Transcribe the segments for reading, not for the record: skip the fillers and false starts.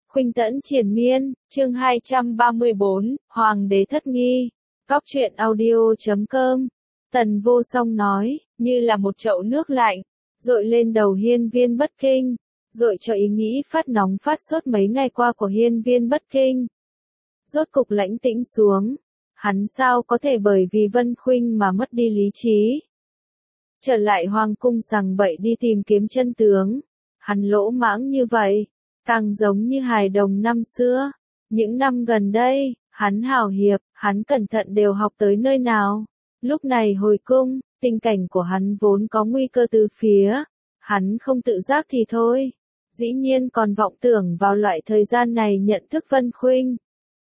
Khuynh Tẫn Triền Miên, chương 234, Hoàng đế thất nghi. Góc truyện audio.com. Tần Vô Song nói, như là một chậu nước lạnh, dội lên đầu Hiên Viên Bất Kinh, dội cho ý nghĩ phát nóng phát sốt mấy ngày qua của Hiên Viên Bất Kinh. Rốt cục lãnh tĩnh xuống, hắn sao có thể bởi vì Vân Khuynh mà mất đi lý trí. Trở lại hoàng cung sằng bậy đi tìm kiếm chân tướng, hắn lỗ mãng như vậy, càng giống như hài đồng năm xưa. Những năm gần đây, hắn hào hiệp, hắn cẩn thận đều học tới nơi nào. Lúc này hồi cung, tình cảnh của hắn vốn có nguy cơ từ phía. Hắn không tự giác thì thôi, dĩ nhiên còn vọng tưởng vào loại thời gian này nhận thức Vân Khuynh.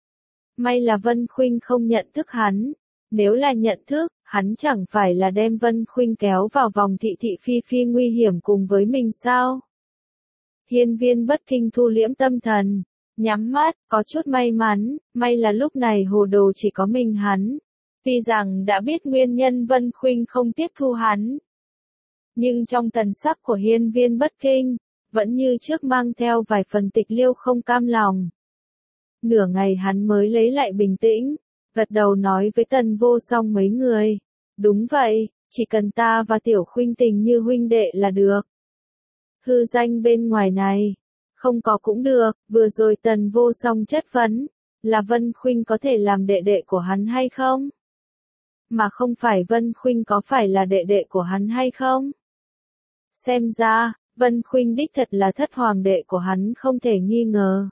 May là Vân Khuynh không nhận thức hắn. Nếu là nhận thức, hắn chẳng phải là đem Vân Khuynh kéo vào vòng thị thị phi phi nguy hiểm cùng với mình sao? Hiên Viên Bất Kinh thu liễm tâm thần, nhắm mắt, có chút may mắn, may là lúc này hồ đồ chỉ có mình hắn. Tuy rằng đã biết nguyên nhân Vân Khuynh không tiếp thu hắn, nhưng trong thần sắc của Hiên Viên Bất Kinh, vẫn như trước mang theo vài phần tịch liêu không cam lòng. Nửa ngày hắn mới lấy lại bình tĩnh, gật đầu nói với Tần Vô Song mấy người. Đúng vậy, chỉ cần ta và Tiểu Khuynh tình như huynh đệ là được. Hư danh bên ngoài này, không có cũng được. Vừa rồi Tần Vô Song chất vấn, là Vân Khuynh có thể làm đệ đệ của hắn hay không? Mà không phải Vân Khuynh có phải là đệ đệ của hắn hay không? Xem ra, Vân Khuynh đích thật là thất hoàng đệ của hắn không thể nghi ngờ.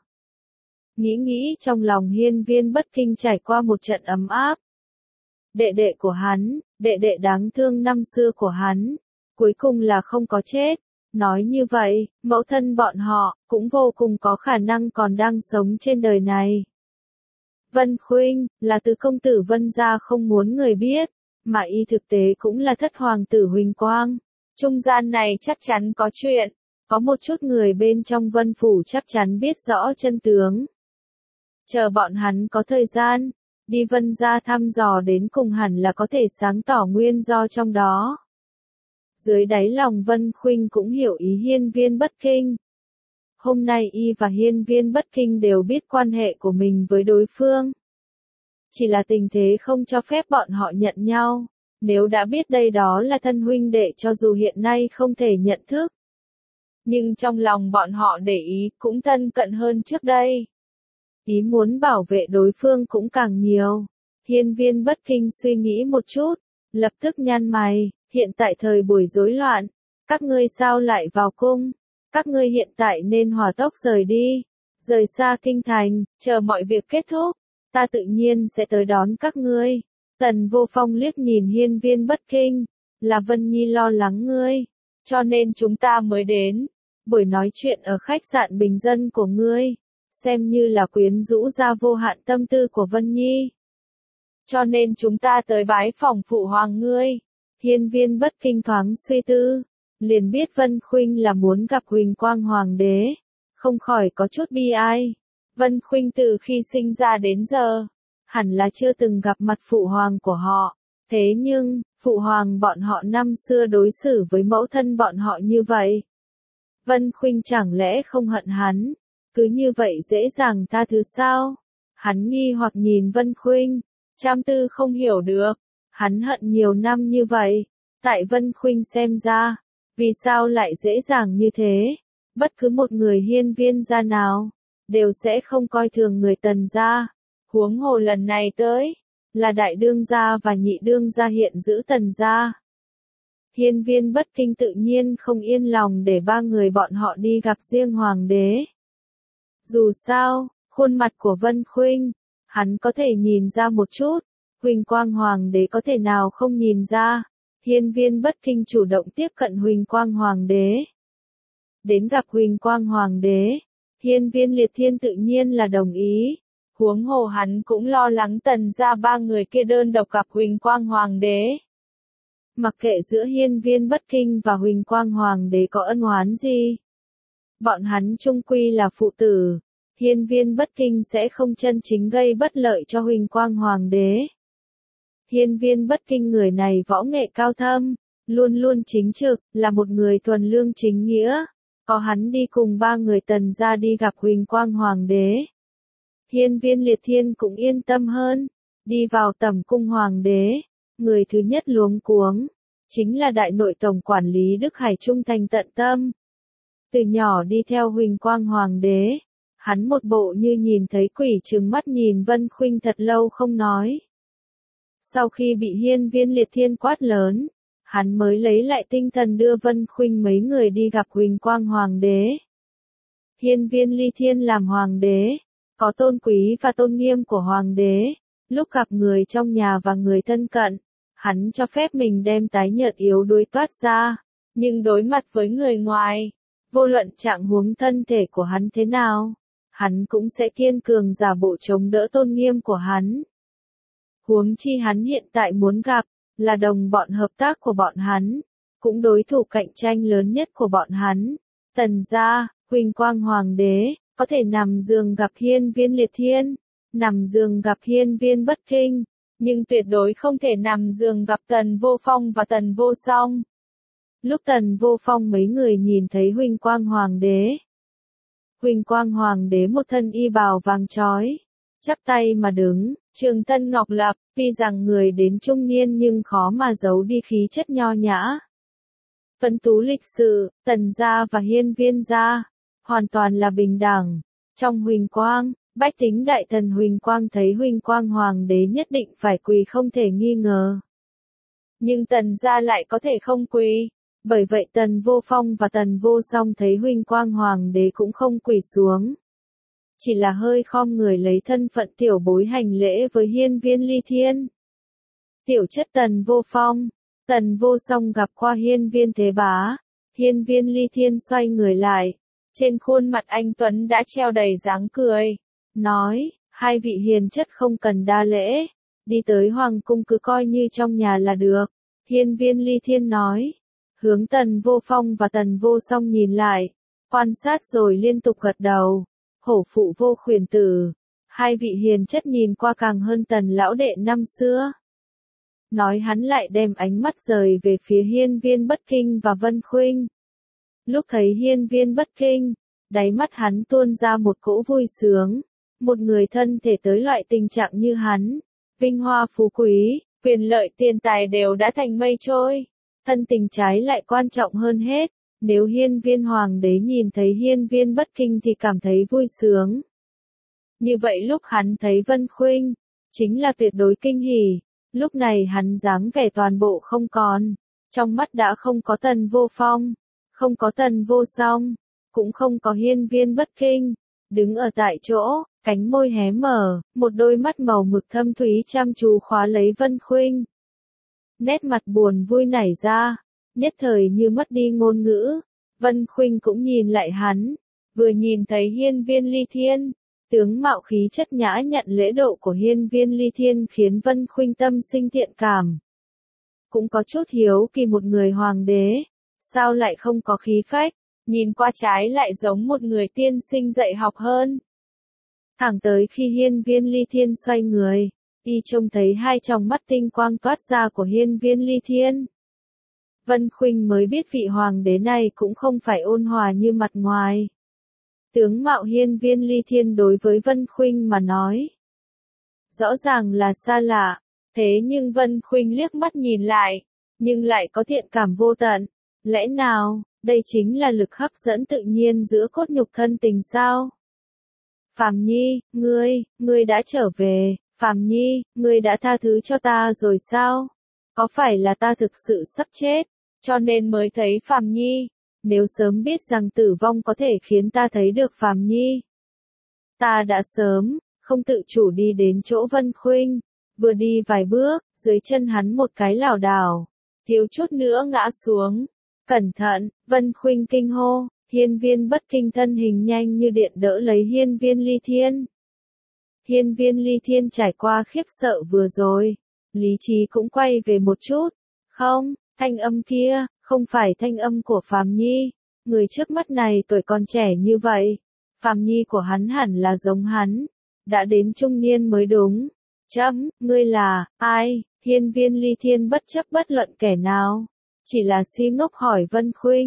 Nghĩ trong lòng Hiên Viên Bất Kinh trải qua một trận ấm áp. Đệ đệ của hắn, đệ đệ đáng thương năm xưa của hắn, cuối cùng là không có chết. Nói như vậy, mẫu thân bọn họ, cũng vô cùng có khả năng còn đang sống trên đời này. Vân Khuynh, là tứ công tử Vân gia không muốn người biết, mà y thực tế cũng là thất hoàng tử Huỳnh Quang. Trung gian này chắc chắn có chuyện, có một chút người bên trong Vân Phủ chắc chắn biết rõ chân tướng. Chờ bọn hắn có thời gian, đi Vân gia thăm dò đến cùng hẳn là có thể sáng tỏ nguyên do trong đó. Dưới đáy lòng Vân Khuynh cũng hiểu ý Hiên Viên Bất Kinh. Hôm nay y và Hiên Viên Bất Kinh đều biết quan hệ của mình với đối phương. Chỉ là tình thế không cho phép bọn họ nhận nhau. Nếu đã biết đây đó là thân huynh đệ cho dù hiện nay không thể nhận thức. Nhưng trong lòng bọn họ để ý cũng thân cận hơn trước đây. Ý muốn bảo vệ đối phương cũng càng nhiều. Hiên Viên Bất Kinh suy nghĩ một chút, lập tức nhăn mày. Hiện tại thời buổi rối loạn, các ngươi sao lại vào cung? Các ngươi hiện tại nên hỏa tốc rời đi, rời xa kinh thành, chờ mọi việc kết thúc, ta tự nhiên sẽ tới đón các ngươi. Tần Vô Phong liếc nhìn Hiên Viên Bất Kinh, là Vân Nhi lo lắng ngươi, cho nên chúng ta mới đến. Buổi nói chuyện ở khách sạn bình dân của ngươi, xem như là quyến rũ ra vô hạn tâm tư của Vân Nhi. Cho nên chúng ta tới bái phòng phụ hoàng ngươi. Hiên Viên Bất Kinh thoáng suy tư, liền biết Vân Khuynh là muốn gặp Huỳnh Quang Hoàng đế, không khỏi có chút bi ai. Vân Khuynh từ khi sinh ra đến giờ, hẳn là chưa từng gặp mặt phụ hoàng của họ, thế nhưng, phụ hoàng bọn họ năm xưa đối xử với mẫu thân bọn họ như vậy. Vân Khuynh chẳng lẽ không hận hắn, cứ như vậy dễ dàng tha thứ sao? Hắn nghi hoặc nhìn Vân Khuynh, trăm tư không hiểu được. Hắn hận nhiều năm như vậy, tại Vân Khuynh xem ra, vì sao lại dễ dàng như thế? Bất cứ một người hiên viên gia nào, đều sẽ không coi thường người Tần gia. Huống hồ lần này tới, là đại đương gia và nhị đương gia hiện giữ Tần gia. Hiên Viên Bất Kinh tự nhiên không yên lòng để ba người bọn họ đi gặp riêng hoàng đế. Dù sao, khuôn mặt của Vân Khuynh, hắn có thể nhìn ra một chút. Huỳnh Quang Hoàng đế có thể nào không nhìn ra. Hiên Viên Bất Kinh chủ động tiếp cận Huỳnh Quang Hoàng đế. Đến gặp Huỳnh Quang Hoàng đế, Hiên Viên Liệt Thiên tự nhiên là đồng ý. Huống hồ hắn cũng lo lắng Tần gia ba người kia đơn độc gặp Huỳnh Quang Hoàng đế. Mặc kệ giữa Hiên Viên Bất Kinh và Huỳnh Quang Hoàng đế có ân oán gì, bọn hắn chung quy là phụ tử. Hiên Viên Bất Kinh sẽ không chân chính gây bất lợi cho Huỳnh Quang Hoàng đế. Hiên Viên Bất Kinh người này võ nghệ cao thâm, luôn luôn chính trực, là một người thuần lương chính nghĩa. Có hắn đi cùng 3 người Tần gia đi gặp Huỳnh Quang Hoàng đế. Hiên Viên Liệt Thiên cũng yên tâm hơn, đi vào tẩm cung Hoàng đế, người thứ nhất luống cuống, chính là đại nội tổng quản lý Đức Hải trung thành tận tâm. Từ nhỏ đi theo Huỳnh Quang Hoàng đế, hắn một bộ như nhìn thấy quỷ trừng mắt nhìn Vân Khuynh thật lâu không nói. Sau khi bị Hiên Viên Liệt Thiên quát lớn, hắn mới lấy lại tinh thần đưa Vân Khuynh mấy người đi gặp Huỳnh Quang Hoàng đế. Hiên Viên Ly Thiên làm Hoàng đế, có tôn quý và tôn nghiêm của Hoàng đế, lúc gặp người trong nhà và người thân cận, hắn cho phép mình đem tái nhợt yếu đuối toát ra, nhưng đối mặt với người ngoài, vô luận trạng huống thân thể của hắn thế nào, hắn cũng sẽ kiên cường giả bộ chống đỡ tôn nghiêm của hắn. Huống chi hắn hiện tại muốn gặp, là đồng bọn hợp tác của bọn hắn, cũng đối thủ cạnh tranh lớn nhất của bọn hắn. Tần gia, Huỳnh Quang Hoàng đế, có thể nằm giường gặp Hiên Viên Liệt Thiên, nằm giường gặp Hiên Viên Bất Kinh, nhưng tuyệt đối không thể nằm giường gặp Tần Vô Phong và Tần Vô Song. Lúc Tần Vô Phong mấy người nhìn thấy Huỳnh Quang Hoàng đế, Huỳnh Quang Hoàng đế một thân y bào vàng chói, chắp tay mà đứng, Trường Tân Ngọc Lập, tuy rằng người đến trung niên nhưng khó mà giấu đi khí chất nho nhã. Phấn tú lịch sự, Tần gia và Hiên Viên gia, hoàn toàn là bình đẳng. Trong Huỳnh Quang, bách tính đại thần Huỳnh Quang thấy Huỳnh Quang Hoàng đế nhất định phải quỳ không thể nghi ngờ. Nhưng Tần gia lại có thể không quỳ. Bởi vậy Tần Vô Phong và Tần Vô Song thấy Huỳnh Quang Hoàng đế cũng không quỳ xuống. Chỉ là hơi khom người lấy thân phận tiểu bối hành lễ với Hiên Viên Ly Thiên. Tiểu chất Tần Vô Phong, Tần Vô Song gặp qua Hiên Viên Thế Bá, Hiên Viên Ly Thiên xoay người lại, trên khuôn mặt anh Tuấn đã treo đầy dáng cười, nói, hai vị hiền chất không cần đa lễ, đi tới Hoàng cung cứ coi như trong nhà là được. Hiên Viên Ly Thiên nói, hướng Tần Vô Phong và Tần Vô Song nhìn lại, quan sát rồi liên tục gật đầu. Hổ phụ vô khuyển tử, hai vị hiền chất nhìn qua càng hơn Tần lão đệ năm xưa. Nói hắn lại đem ánh mắt rời về phía Hiên Viên Bất Kinh và Vân Khuynh. Lúc thấy Hiên Viên Bất Kinh, đáy mắt hắn tuôn ra một cỗ vui sướng, một người thân thể tới loại tình trạng như hắn, vinh hoa phú quý, quyền lợi tiền tài đều đã thành mây trôi, thân tình trái lại quan trọng hơn hết. Nếu Hiên Viên Hoàng đế nhìn thấy Hiên Viên Bất Kinh thì cảm thấy vui sướng. Như vậy lúc hắn thấy Vân Khuynh, chính là tuyệt đối kinh hỉ, lúc này hắn dáng vẻ toàn bộ không còn, trong mắt đã không có Tần Vô Phong, không có Tần Vô Song, cũng không có Hiên Viên Bất Kinh, đứng ở tại chỗ, cánh môi hé mở, một đôi mắt màu mực thâm thúy chăm chú khóa lấy Vân Khuynh. Nét mặt buồn vui nảy ra. Nhất thời như mất đi ngôn ngữ, Vân Khuynh cũng nhìn lại hắn, vừa nhìn thấy Hiên Viên Ly Thiên, tướng mạo khí chất nhã nhặn lễ độ của Hiên Viên Ly Thiên khiến Vân Khuynh tâm sinh thiện cảm. Cũng có chút hiếu kỳ một người hoàng đế, sao lại không có khí phách, nhìn qua trái lại giống một người tiên sinh dạy học hơn. Thẳng tới khi Hiên Viên Ly Thiên xoay người, y trông thấy hai tròng mắt tinh quang toát ra của Hiên Viên Ly Thiên. Vân Khuynh mới biết vị hoàng đế này cũng không phải ôn hòa như mặt ngoài. Tướng mạo Hiên Viên Ly Thiên đối với Vân Khuynh mà nói, rõ ràng là xa lạ, thế nhưng Vân Khuynh liếc mắt nhìn lại, nhưng lại có thiện cảm vô tận. Lẽ nào, đây chính là lực hấp dẫn tự nhiên giữa cốt nhục thân tình sao? Phàm Nhi, ngươi đã trở về, Phàm Nhi, ngươi đã tha thứ cho ta rồi sao? Có phải là ta thực sự sắp chết, cho nên mới thấy Phàm Nhi? Nếu sớm biết rằng tử vong có thể khiến ta thấy được Phàm Nhi, ta đã sớm, không tự chủ đi đến chỗ Vân Khuynh, vừa đi vài bước, dưới chân hắn một cái lảo đảo, thiếu chút nữa ngã xuống. Cẩn thận, Vân Khuynh kinh hô, Hiên Viên Bất Kinh thân hình nhanh như điện đỡ lấy Hiên Viên Ly Thiên. Hiên Viên Ly Thiên trải qua khiếp sợ vừa rồi, lý trí cũng quay về một chút. Không, thanh âm kia, không phải thanh âm của Phàm Nhi. Người trước mắt này tuổi còn trẻ như vậy. Phàm Nhi của hắn hẳn là giống hắn. Đã đến trung niên mới đúng. Ngươi là, ai? Hiên Viên Ly Thiên bất chấp bất luận kẻ nào. Chỉ là si ngốc hỏi Vân Khuynh.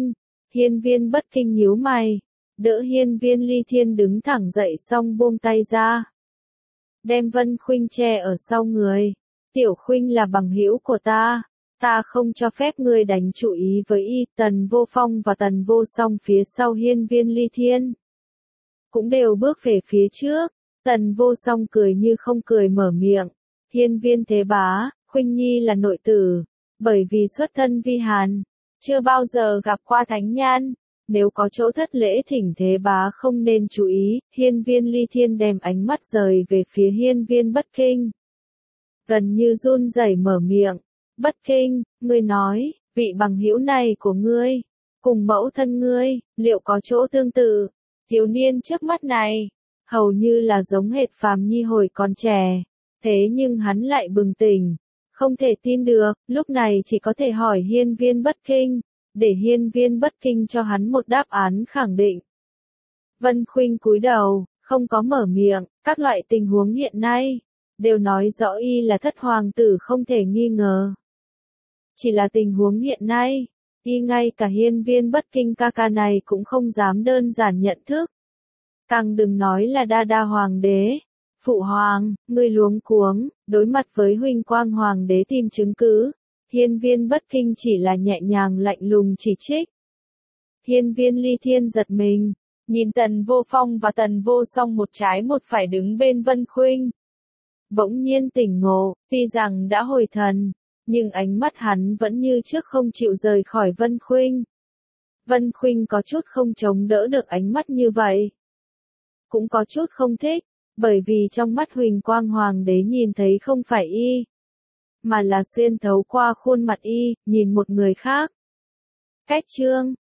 Hiên Viên Bất Kinh nhíu mày, đỡ Hiên Viên Ly Thiên đứng thẳng dậy xong buông tay ra. Đem Vân Khuynh che ở sau người. Tiểu Khuynh là bằng hữu của ta không cho phép ngươi đánh chủ ý với y. Tần Vô Phong và Tần Vô Song phía sau Hiên Viên Ly Thiên cũng đều bước về phía trước. Tần Vô Song cười như không cười mở miệng. Hiên Viên Thế Bá, Khuynh Nhi là nội tử, bởi vì xuất thân vi hàn, chưa bao giờ gặp qua thánh nhan. Nếu có chỗ thất lễ thỉnh Thế Bá không nên chú ý. Hiên Viên Ly Thiên đem ánh mắt rời về phía Hiên Viên Bất Kinh, gần như run rẩy mở miệng. Bất Kinh, ngươi nói, vị bằng hữu này của ngươi, cùng mẫu thân ngươi, liệu có chỗ tương tự? Thiếu niên trước mắt này, hầu như là giống hệt Phàm Nhi hồi còn trẻ, thế nhưng hắn lại bừng tỉnh, không thể tin được, lúc này chỉ có thể hỏi Hiên Viên Bất Kinh, để Hiên Viên Bất Kinh cho hắn một đáp án khẳng định. Vân Khuynh cúi đầu, không có mở miệng. Các loại tình huống hiện nay đều nói rõ y là thất hoàng tử không thể nghi ngờ. Chỉ là tình huống hiện nay, y ngay cả Hiên Viên Bất Kinh ca ca này cũng không dám đơn giản nhận thức. Càng đừng nói là đa đa hoàng đế. Phụ hoàng, ngươi luống cuống, đối mặt với Huỳnh Quang hoàng đế tìm chứng cứ. Hiên Viên Bất Kinh chỉ là nhẹ nhàng lạnh lùng chỉ trích. Hiên Viên Ly Thiên giật mình, nhìn Tần Vô Phong và Tần Vô Song một trái một phải đứng bên Vân Khuynh. Bỗng nhiên tỉnh ngộ, tuy rằng đã hồi thần, nhưng ánh mắt hắn vẫn như trước không chịu rời khỏi Vân Khuynh. Vân Khuynh có chút không chống đỡ được ánh mắt như vậy. Cũng có chút không thích, bởi vì trong mắt Huỳnh Quang hoàng đế nhìn thấy không phải y, mà là xuyên thấu qua khuôn mặt y, nhìn một người khác. Cách chương